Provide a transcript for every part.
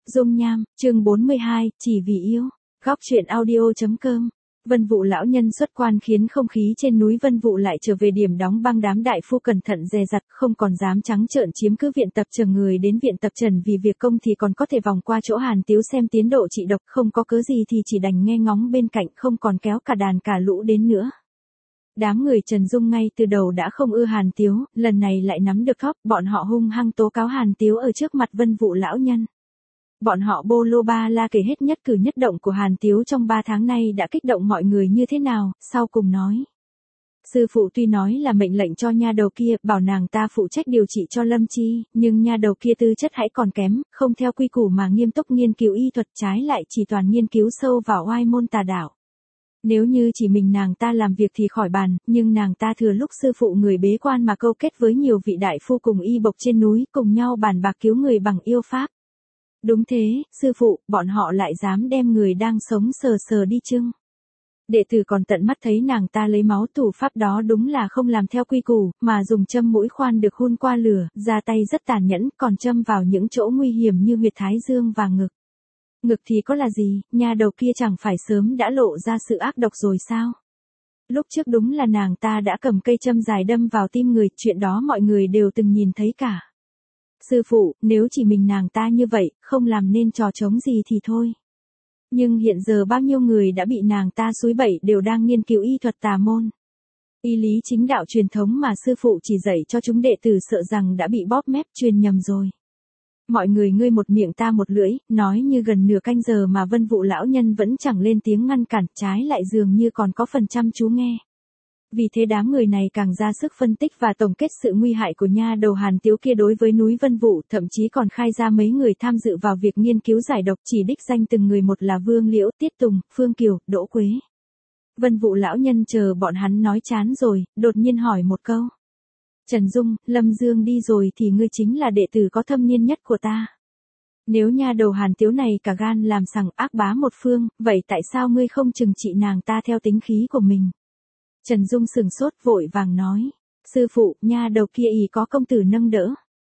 Dung nham, chương 42, chỉ vì yêu. Góc truyện audio.com. Vân Vũ lão nhân xuất quan khiến không khí trên núi Vân Vũ lại trở về điểm đóng băng, đám đại phu cẩn thận dè dặt, không còn dám trắng trợn chiếm cứ viện tập chờ người đến viện tập trần vì việc công thì còn có thể vòng qua chỗ Hàn Tiếu xem tiến độ trị độc, không có cớ gì thì chỉ đành nghe ngóng bên cạnh, không còn kéo cả đàn cả lũ đến nữa. Đám người Trần Dung ngay từ đầu đã không ưa Hàn Tiếu, lần này lại nắm được thóp, bọn họ hung hăng tố cáo Hàn Tiếu ở trước mặt Vân Vũ lão nhân. Bọn họ bô lô ba la kể hết nhất cử nhất động của Hàn Tiếu trong 3 tháng nay đã kích động mọi người như thế nào, sau cùng nói. Sư phụ tuy nói là mệnh lệnh cho nha đầu kia, bảo nàng ta phụ trách điều trị cho Lâm Chi, nhưng nha đầu kia tư chất hãy còn kém, không theo quy củ mà nghiêm túc nghiên cứu y thuật, trái lại chỉ toàn nghiên cứu sâu vào oai môn tà đạo. Nếu như chỉ mình nàng ta làm việc thì khỏi bàn, nhưng nàng ta thừa lúc sư phụ người bế quan mà câu kết với nhiều vị đại phu cùng y bộc trên núi, cùng nhau bàn bạc cứu người bằng yêu pháp. Đúng thế, sư phụ, bọn họ lại dám đem người đang sống sờ sờ đi chưng. Đệ tử còn tận mắt thấy nàng ta lấy máu thủ pháp đó, đúng là không làm theo quy củ, mà dùng châm mũi khoan được hun qua lửa, ra tay rất tàn nhẫn, còn châm vào những chỗ nguy hiểm như huyệt thái dương và ngực. Ngực thì có là gì, nha đầu kia chẳng phải sớm đã lộ ra sự ác độc rồi sao? Lúc trước đúng là nàng ta đã cầm cây châm dài đâm vào tim người, chuyện đó mọi người đều từng nhìn thấy cả. Sư phụ, nếu chỉ mình nàng ta như vậy, không làm nên trò trống gì thì thôi. Nhưng hiện giờ bao nhiêu người đã bị nàng ta xúi bẩy đều đang nghiên cứu y thuật tà môn. Y lý chính đạo truyền thống mà sư phụ chỉ dạy cho chúng đệ tử sợ rằng đã bị bóp mép truyền nhầm rồi. Mọi người ngươi một miệng ta một lưỡi, nói như gần nửa canh giờ mà Vân Vũ lão nhân vẫn chẳng lên tiếng ngăn cản, trái lại dường như còn có phần chăm chú nghe. Vì thế đám người này càng ra sức phân tích và tổng kết sự nguy hại của nha đầu Hàn Tiếu kia đối với núi Vân Vũ, thậm chí còn khai ra mấy người tham dự vào việc nghiên cứu giải độc, chỉ đích danh từng người một là Vương Liễu, Tiết Tùng, Phương Kiều, Đỗ Quế. Vân Vũ lão nhân chờ bọn hắn nói chán rồi, đột nhiên hỏi một câu. Trần Dung, Lâm Dương đi rồi thì ngươi chính là đệ tử có thâm niên nhất của ta. Nếu nha đầu Hàn Tiếu này cả gan làm sằng ác bá một phương, vậy tại sao ngươi không trừng trị nàng ta theo tính khí của mình? Trần Dung sừng sốt vội vàng nói. Sư phụ, nha đầu kia ý có công tử nâng đỡ.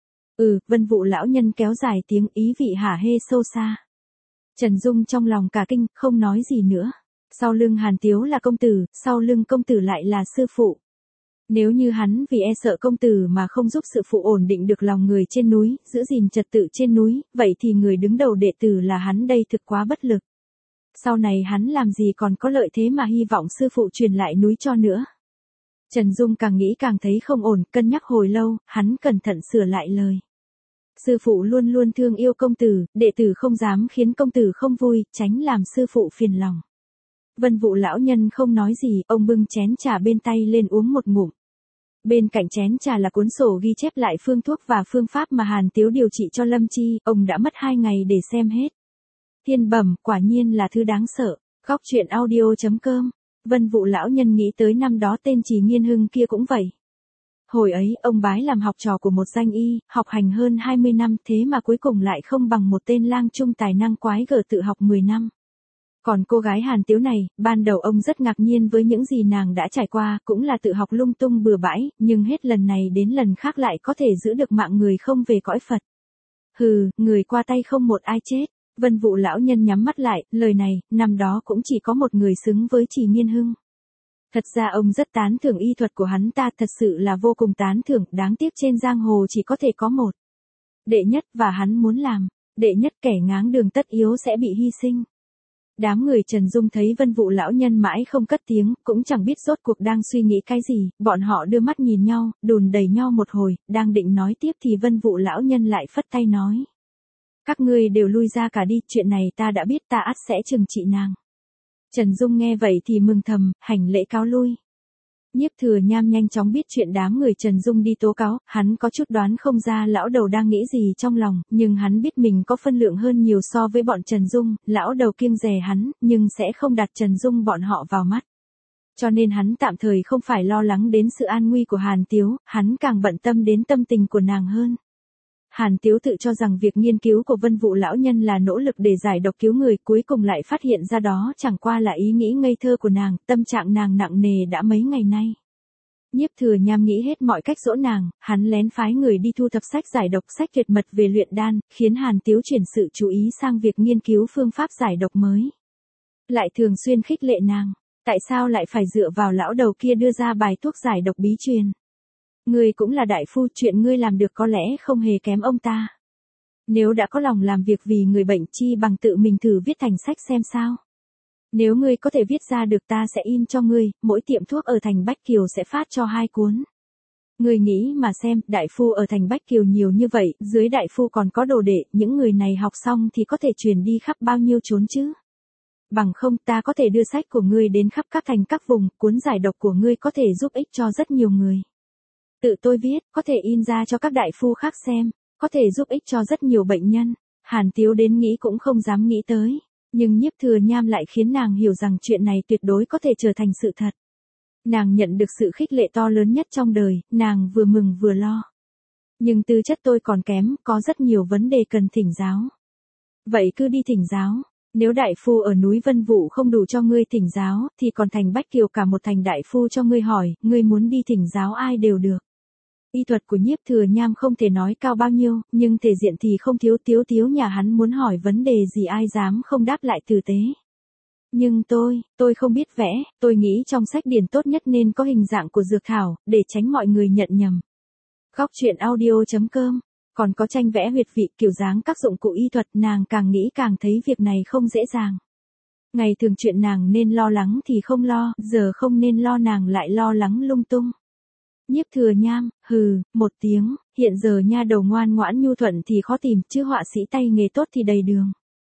Vân Vũ lão nhân kéo dài tiếng, ý vị hả hê sâu xa. Trần Dung trong lòng cả kinh, không nói gì nữa. Sau lưng Hàn Tiếu là công tử, sau lưng công tử lại là sư phụ. Nếu như hắn vì e sợ công tử mà không giúp sư phụ ổn định được lòng người trên núi, giữ gìn trật tự trên núi, vậy thì người đứng đầu đệ tử là hắn đây thực quá bất lực. Sau này hắn làm gì còn có lợi thế mà hy vọng sư phụ truyền lại núi cho nữa. Trần Dung càng nghĩ càng thấy không ổn, cân nhắc hồi lâu, hắn cẩn thận sửa lại lời. Sư phụ luôn luôn thương yêu công tử, đệ tử không dám khiến công tử không vui, tránh làm sư phụ phiền lòng. Vân Vũ lão nhân không nói gì, ông bưng chén trà bên tay lên uống một ngụm. Bên cạnh chén trà là cuốn sổ ghi chép lại phương thuốc và phương pháp mà Hàn Tiếu điều trị cho Lâm Chi, ông đã mất 2 ngày để xem hết. Thiên bẩm, quả nhiên là thứ đáng sợ. Góc truyện audio.com. Vân Vũ lão nhân nghĩ tới năm đó tên Trì Nghiên Hưng kia cũng vậy. Hồi ấy, ông bái làm học trò của một danh y, học hành hơn 20 năm, thế mà cuối cùng lại không bằng một tên lang trung tài năng quái gở tự học 10 năm. Còn cô gái Hàn Tiếu này, ban đầu ông rất ngạc nhiên với những gì nàng đã trải qua, cũng là tự học lung tung bừa bãi, nhưng hết lần này đến lần khác lại có thể giữ được mạng người không về cõi Phật. Người qua tay không một ai chết. Vân Vũ lão nhân nhắm mắt lại, lời này, năm đó cũng chỉ có một người xứng với Trì Nghiên Hưng. Thật ra ông rất tán thưởng y thuật của hắn ta, thật sự là vô cùng tán thưởng, đáng tiếc trên giang hồ chỉ có thể có một. Đệ nhất và hắn muốn làm, đệ nhất kẻ ngáng đường tất yếu sẽ bị hy sinh. Đám người Trần Dung thấy Vân Vũ lão nhân mãi không cất tiếng, cũng chẳng biết rốt cuộc đang suy nghĩ cái gì, bọn họ đưa mắt nhìn nhau, đùn đẩy nhau một hồi, đang định nói tiếp thì Vân Vũ lão nhân lại phất tay nói. Các ngươi đều lui ra cả đi, chuyện này ta đã biết, ta ắt sẽ trừng trị nàng. Trần Dung nghe vậy thì mừng thầm, hành lễ cáo lui. Nhiếp Thừa Nham nhanh chóng biết chuyện đám người Trần Dung đi tố cáo, hắn có chút đoán không ra lão đầu đang nghĩ gì trong lòng, nhưng hắn biết mình có phân lượng hơn nhiều so với bọn Trần Dung, lão đầu kiêng dè hắn, nhưng sẽ không đặt Trần Dung bọn họ vào mắt. Cho nên hắn tạm thời không phải lo lắng đến sự an nguy của Hàn Tiếu, hắn càng bận tâm đến tâm tình của nàng hơn. Hàn Tiếu tự cho rằng việc nghiên cứu của Vân Vũ lão nhân là nỗ lực để giải độc cứu người, cuối cùng lại phát hiện ra đó chẳng qua là ý nghĩ ngây thơ của nàng, tâm trạng nàng nặng nề đã mấy ngày nay. Nhiếp Thừa Nham nghĩ hết mọi cách dỗ nàng, hắn lén phái người đi thu thập sách giải độc, sách tuyệt mật về luyện đan, khiến Hàn Tiếu chuyển sự chú ý sang việc nghiên cứu phương pháp giải độc mới. Lại thường xuyên khích lệ nàng, tại sao lại phải dựa vào lão đầu kia đưa ra bài thuốc giải độc bí truyền? Ngươi cũng là đại phu, chuyện ngươi làm được có lẽ không hề kém ông ta. Nếu đã có lòng làm việc vì người bệnh, chi bằng tự mình thử viết thành sách xem sao. Nếu ngươi có thể viết ra được ta sẽ in cho ngươi, mỗi tiệm thuốc ở thành Bách Kiều sẽ phát cho 2 cuốn. Ngươi nghĩ mà xem, đại phu ở thành Bách Kiều nhiều như vậy, dưới đại phu còn có đồ đệ, những người này học xong thì có thể truyền đi khắp bao nhiêu chốn chứ. Bằng không ta có thể đưa sách của ngươi đến khắp các thành các vùng, cuốn giải độc của ngươi có thể giúp ích cho rất nhiều người. Tự tôi viết, có thể in ra cho các đại phu khác xem, có thể giúp ích cho rất nhiều bệnh nhân. Hàn Tiếu đến nghĩ cũng không dám nghĩ tới. Nhưng Nhiếp Thừa Nham lại khiến nàng hiểu rằng chuyện này tuyệt đối có thể trở thành sự thật. Nàng nhận được sự khích lệ to lớn nhất trong đời, nàng vừa mừng vừa lo. Nhưng tư chất tôi còn kém, có rất nhiều vấn đề cần thỉnh giáo. Vậy cứ đi thỉnh giáo. Nếu đại phu ở núi Vân Vũ không đủ cho ngươi thỉnh giáo, thì còn thành Bách Kiều cả một thành đại phu cho ngươi hỏi, ngươi muốn đi thỉnh giáo ai đều được. Y thuật của Nhiếp Thừa Nham không thể nói cao bao nhiêu, nhưng thể diện thì không thiếu. Tiếu nhà hắn muốn hỏi vấn đề gì ai dám không đáp lại tử tế. Nhưng tôi không biết vẽ, tôi nghĩ trong sách điển tốt nhất nên có hình dạng của dược thảo, để tránh mọi người nhận nhầm. Góc truyện audio.com, còn có tranh vẽ huyệt vị, kiểu dáng các dụng cụ y thuật, nàng càng nghĩ càng thấy việc này không dễ dàng. Ngày thường chuyện nàng nên lo lắng thì không lo, giờ không nên lo nàng lại lo lắng lung tung. Nhiếp Thừa Nham, hừ, một tiếng, hiện giờ nha đầu ngoan ngoãn nhu thuận thì khó tìm, chứ họa sĩ tay nghề tốt thì đầy đường.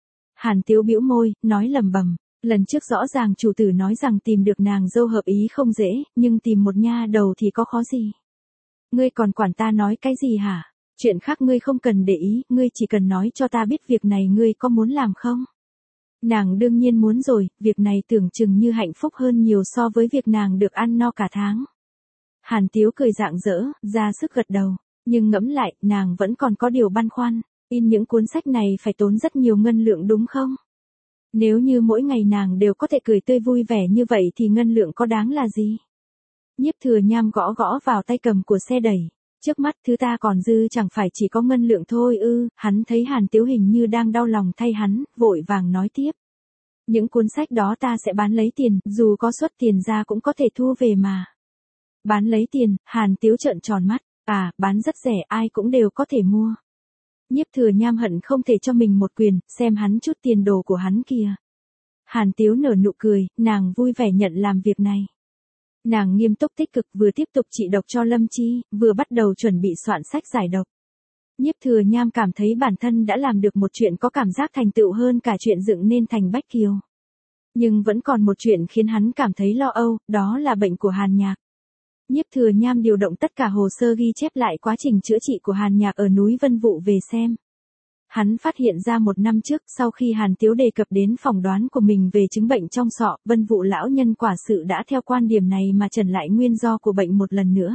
Hàn Tiếu bĩu môi, nói lẩm bẩm, lần trước rõ ràng chủ tử nói rằng tìm được nàng dâu hợp ý không dễ, nhưng tìm một nha đầu thì có khó gì. Ngươi còn quản ta nói cái gì hả? Chuyện khác ngươi không cần để ý, ngươi chỉ cần nói cho ta biết việc này ngươi có muốn làm không? Nàng đương nhiên muốn rồi, việc này tưởng chừng như hạnh phúc hơn nhiều so với việc nàng được ăn no cả tháng. Hàn Tiếu cười rạng rỡ, ra sức gật đầu, nhưng ngẫm lại, nàng vẫn còn có điều băn khoăn, in những cuốn sách này phải tốn rất nhiều ngân lượng đúng không? Nếu như mỗi ngày nàng đều có thể cười tươi vui vẻ như vậy thì ngân lượng có đáng là gì? Nhiếp Thừa Nham gõ gõ vào tay cầm của xe đẩy, trước mắt thứ ta còn dư chẳng phải chỉ có ngân lượng thôi ư? Hắn thấy Hàn Tiếu hình như đang đau lòng thay hắn, vội vàng nói tiếp. Những cuốn sách đó ta sẽ bán lấy tiền, dù có xuất tiền ra cũng có thể thu về mà. Bán lấy tiền, Hàn Tiếu trợn tròn mắt, bán rất rẻ, ai cũng đều có thể mua. Nhiếp Thừa Nham hận không thể cho mình một quyền, xem hắn chút tiền đồ của hắn kìa. Hàn Tiếu nở nụ cười, nàng vui vẻ nhận làm việc này. Nàng nghiêm túc tích cực, vừa tiếp tục trị độc cho Lâm Chi, vừa bắt đầu chuẩn bị soạn sách giải độc. Nhiếp Thừa Nham cảm thấy bản thân đã làm được một chuyện có cảm giác thành tựu hơn cả chuyện dựng nên thành Bách Kiều. Nhưng vẫn còn một chuyện khiến hắn cảm thấy lo âu, đó là bệnh của Hàn Nhạc. Nhiếp Thừa Nham điều động tất cả hồ sơ ghi chép lại quá trình chữa trị của Hàn Nhạc ở núi Vân Vũ về xem. Hắn phát hiện ra 1 năm trước, sau khi Hàn Tiếu đề cập đến phỏng đoán của mình về chứng bệnh trong sọ, Vân Vũ lão nhân quả sự đã theo quan điểm này mà trần lại nguyên do của bệnh một lần nữa.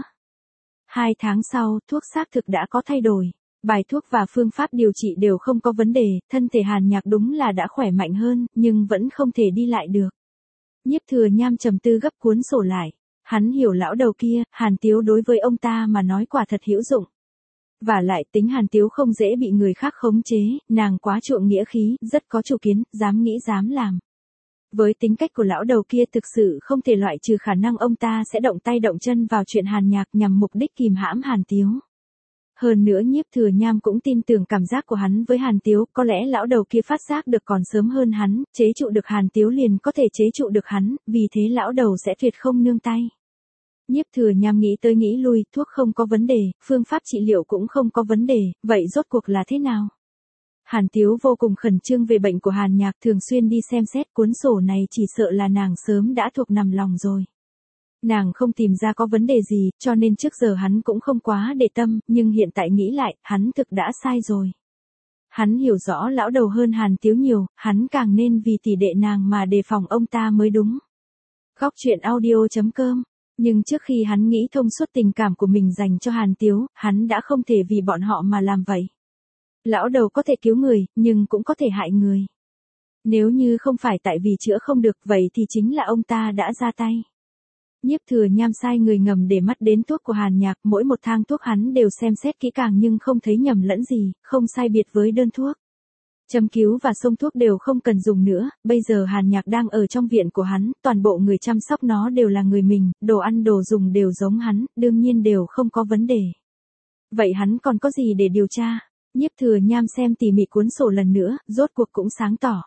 2 tháng sau, thuốc xác thực đã có thay đổi. Bài thuốc và phương pháp điều trị đều không có vấn đề, thân thể Hàn Nhạc đúng là đã khỏe mạnh hơn, nhưng vẫn không thể đi lại được. Nhiếp Thừa Nham trầm tư gấp cuốn sổ lại. Hắn hiểu lão đầu kia, Hàn Tiếu đối với ông ta mà nói quả thật hữu dụng. Và lại tính Hàn Tiếu không dễ bị người khác khống chế, nàng quá chuộng nghĩa khí, rất có chủ kiến, dám nghĩ dám làm. Với tính cách của lão đầu kia thực sự không thể loại trừ khả năng ông ta sẽ động tay động chân vào chuyện Hàn Nhạc nhằm mục đích kìm hãm Hàn Tiếu. Hơn nữa Nhiếp Thừa Nham cũng tin tưởng cảm giác của hắn với Hàn Tiếu, có lẽ lão đầu kia phát giác được còn sớm hơn hắn, chế trụ được Hàn Tiếu liền có thể chế trụ được hắn, vì thế lão đầu sẽ tuyệt không nương tay. Nhiếp Thừa Nham nghĩ tới nghĩ lui, thuốc không có vấn đề, phương pháp trị liệu cũng không có vấn đề, vậy rốt cuộc là thế nào? Hàn Tiếu vô cùng khẩn trương về bệnh của Hàn Nhạc, thường xuyên đi xem xét cuốn sổ này, chỉ sợ là nàng sớm đã thuộc nằm lòng rồi. Nàng không tìm ra có vấn đề gì, cho nên trước giờ hắn cũng không quá để tâm, nhưng hiện tại nghĩ lại, hắn thực đã sai rồi. Hắn hiểu rõ lão đầu hơn Hàn Tiếu nhiều, hắn càng nên vì tỷ đệ nàng mà đề phòng ông ta mới đúng. Góc truyện audio.com. Nhưng trước khi hắn nghĩ thông suốt tình cảm của mình dành cho Hàn Tiếu, hắn đã không thể vì bọn họ mà làm vậy. Lão đầu có thể cứu người, nhưng cũng có thể hại người. Nếu như không phải tại vì chữa không được vậy thì chính là ông ta đã ra tay. Nhiếp Thừa Nham sai người ngầm để mắt đến thuốc của Hàn Nhạc, mỗi một thang thuốc hắn đều xem xét kỹ càng nhưng không thấy nhầm lẫn gì, không sai biệt với đơn thuốc. Châm cứu và xông thuốc đều không cần dùng nữa, bây giờ Hàn Nhạc đang ở trong viện của hắn, toàn bộ người chăm sóc nó đều là người mình, đồ ăn đồ dùng đều giống hắn, đương nhiên đều không có vấn đề. Vậy hắn còn có gì để điều tra? Nhiếp Thừa Nham xem tỉ mỉ cuốn sổ lần nữa, rốt cuộc cũng sáng tỏ.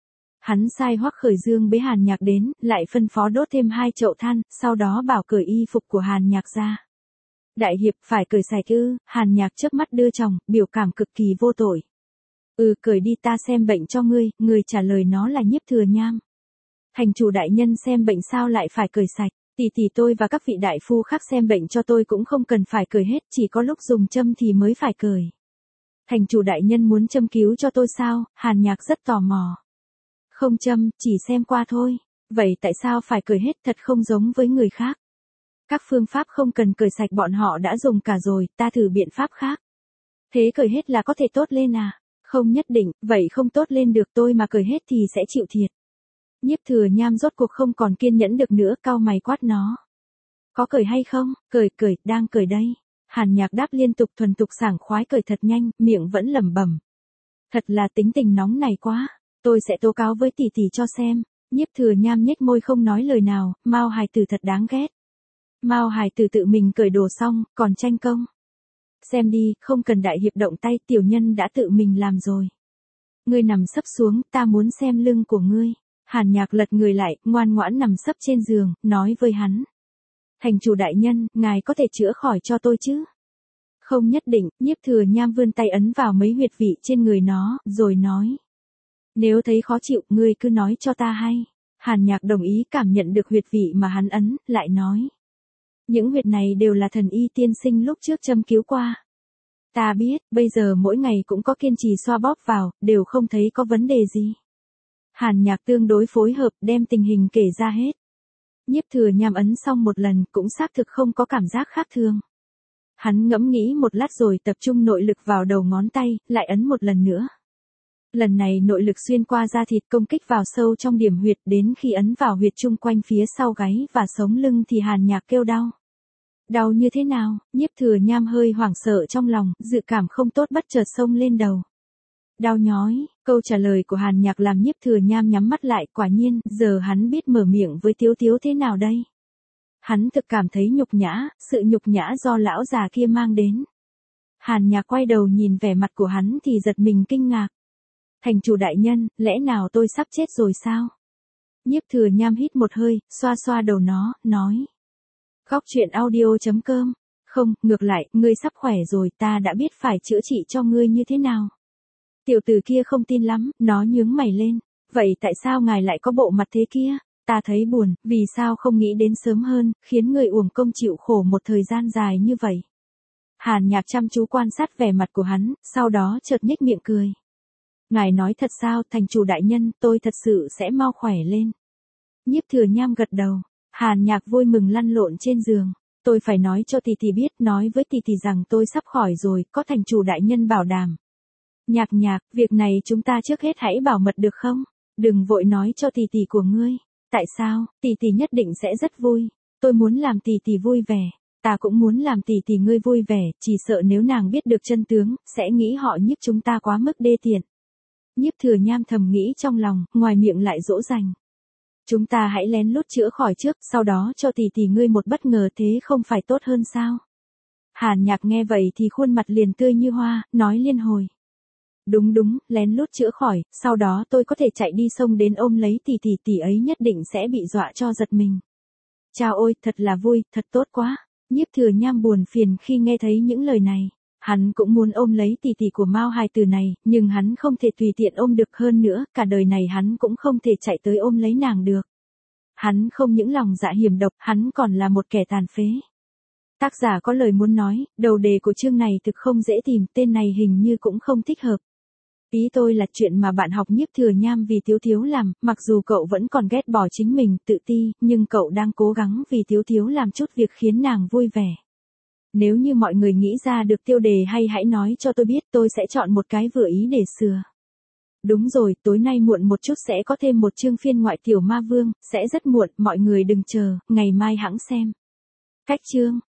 Hắn sai Hoắc Khởi Dương bế Hàn Nhạc đến, lại phân phó đốt thêm 2 chậu than, sau đó bảo cởi y phục của Hàn Nhạc ra. Đại hiệp phải cởi sạch ư? Hàn Nhạc chớp mắt đưa chồng, biểu cảm cực kỳ vô tội. Cởi đi, ta xem bệnh cho ngươi, người trả lời nó là Nhiếp Thừa Nham. Thành chủ đại nhân xem bệnh sao lại phải cởi sạch, tỷ tôi và các vị đại phu khác xem bệnh cho tôi cũng không cần phải cởi hết, chỉ có lúc dùng châm thì mới phải cởi. Thành chủ đại nhân muốn châm cứu cho tôi sao? Hàn Nhạc rất tò mò. Không châm, chỉ xem qua thôi. Vậy tại sao phải cởi hết, thật không giống với người khác. Các phương pháp không cần cởi sạch bọn họ đã dùng cả rồi, ta thử biện pháp khác. Thế cởi hết là có thể tốt lên à? Không nhất định, vậy không tốt lên được, tôi mà cởi hết thì sẽ chịu thiệt. Nhiếp Thừa Nham rốt cuộc không còn kiên nhẫn được nữa, cau mày quát nó. Có cởi hay không? Cởi, đang cởi đây. Hàn Nhạc đáp liên tục thuần thục sảng khoái cởi thật nhanh, miệng vẫn lẩm bẩm. Thật là tính tình nóng này quá, tôi sẽ tố cáo với tỷ cho xem. Nhiếp Thừa Nham nhếch môi không nói lời nào, Mao hài tử thật đáng ghét. Mao hài tử tự mình cởi đồ xong, còn tranh công. Xem đi, không cần đại hiệp động tay, tiểu nhân đã tự mình làm rồi. Ngươi nằm sấp xuống, ta muốn xem lưng của ngươi. Hàn Nhạc lật người lại, ngoan ngoãn nằm sấp trên giường, nói với hắn. Thành chủ đại nhân, ngài có thể chữa khỏi cho tôi chứ? Không nhất định, Nhiếp Thừa Nham vươn tay ấn vào mấy huyệt vị trên người nó, rồi nói. Nếu thấy khó chịu, ngươi cứ nói cho ta hay. Hàn Nhạc đồng ý, cảm nhận được huyệt vị mà hắn ấn, lại nói. Những huyệt này đều là thần y tiên sinh lúc trước châm cứu qua. Ta biết, bây giờ mỗi ngày cũng có kiên trì xoa bóp vào, đều không thấy có vấn đề gì. Hàn Nhạc tương đối phối hợp, đem tình hình kể ra hết. Nhiếp Thừa Nham ấn xong một lần, cũng xác thực không có cảm giác khác thường. Hắn ngẫm nghĩ một lát rồi tập trung nội lực vào đầu ngón tay, lại ấn một lần nữa. Lần này nội lực xuyên qua da thịt công kích vào sâu trong điểm huyệt, đến khi ấn vào huyệt chung quanh phía sau gáy và sống lưng thì Hàn Nhạc kêu đau. Đau như thế nào? Nhiếp Thừa Nham hơi hoảng sợ trong lòng, dự cảm không tốt bất chợt xông lên đầu. Đau nhói, câu trả lời của Hàn Nhạc làm Nhiếp Thừa Nham nhắm mắt lại, quả nhiên, giờ hắn biết mở miệng với Tiếu Tiếu thế nào đây. Hắn thực cảm thấy nhục nhã, sự nhục nhã do lão già kia mang đến. Hàn Nhạc quay đầu nhìn vẻ mặt của hắn thì giật mình kinh ngạc. Thành chủ đại nhân, lẽ nào tôi sắp chết rồi sao? Nhiếp Thừa Nham hít một hơi, xoa xoa đầu nó, nói. Góc truyện audio.com. Không, ngược lại, ngươi sắp khỏe rồi, ta đã biết phải chữa trị cho ngươi như thế nào. Tiểu tử kia không tin lắm, nó nhướng mày lên. Vậy tại sao ngài lại có bộ mặt thế kia? Ta thấy buồn, vì sao không nghĩ đến sớm hơn, khiến người uổng công chịu khổ một thời gian dài như vậy. Hàn Nhạc chăm chú quan sát vẻ mặt của hắn, sau đó chợt nhếch miệng cười. Ngài nói thật sao, thành chủ đại nhân, tôi thật sự sẽ mau khỏe lên. Nhiếp Thừa Nham gật đầu. Hàn Nhạc vui mừng lăn lộn trên giường. Tôi phải nói cho tỷ biết, nói với tỷ rằng tôi sắp khỏi rồi, có thành chủ đại nhân bảo đảm. Nhạc, việc này chúng ta trước hết hãy bảo mật được không? Đừng vội nói cho tỷ của ngươi. Tại sao? Tỷ nhất định sẽ rất vui. Tôi muốn làm tỷ vui vẻ. Ta cũng muốn làm tỷ ngươi vui vẻ, chỉ sợ nếu nàng biết được chân tướng, sẽ nghĩ họ Nhiếp chúng ta quá mức đê tiện. Nhiếp Thừa Nham thầm nghĩ trong lòng, ngoài miệng lại dỗ dành. Chúng ta hãy lén lút chữa khỏi trước, sau đó cho tỷ ngươi một bất ngờ, thế không phải tốt hơn sao? Hàn Nhạc nghe vậy thì khuôn mặt liền tươi như hoa, nói liên hồi. Đúng, lén lút chữa khỏi, sau đó tôi có thể chạy đi sông đến ôm lấy tỷ ấy nhất định sẽ bị dọa cho giật mình. Chao ôi, thật là vui, thật tốt quá. Nhiếp Thừa Nham buồn phiền khi nghe thấy những lời này. Hắn cũng muốn ôm lấy tỷ của Mao hài tử này, nhưng hắn không thể tùy tiện ôm được, hơn nữa, cả đời này hắn cũng không thể chạy tới ôm lấy nàng được. Hắn không những lòng dạ hiểm độc, hắn còn là một kẻ tàn phế. Tác giả có lời muốn nói, đầu đề của chương này thực không dễ tìm, tên này hình như cũng không thích hợp. Ý tôi là chuyện mà bạn học Nhiếp Thừa Nham vì Tiếu làm, mặc dù cậu vẫn còn ghét bỏ chính mình, tự ti, nhưng cậu đang cố gắng vì Tiếu làm chút việc khiến nàng vui vẻ. Nếu như mọi người nghĩ ra được tiêu đề hay hãy nói cho tôi biết, tôi sẽ chọn một cái vừa ý để sửa. Đúng rồi, tối nay muộn một chút sẽ có thêm một chương phiên ngoại tiểu ma vương, sẽ rất muộn, mọi người đừng chờ, ngày mai hẵng xem. Cách chương.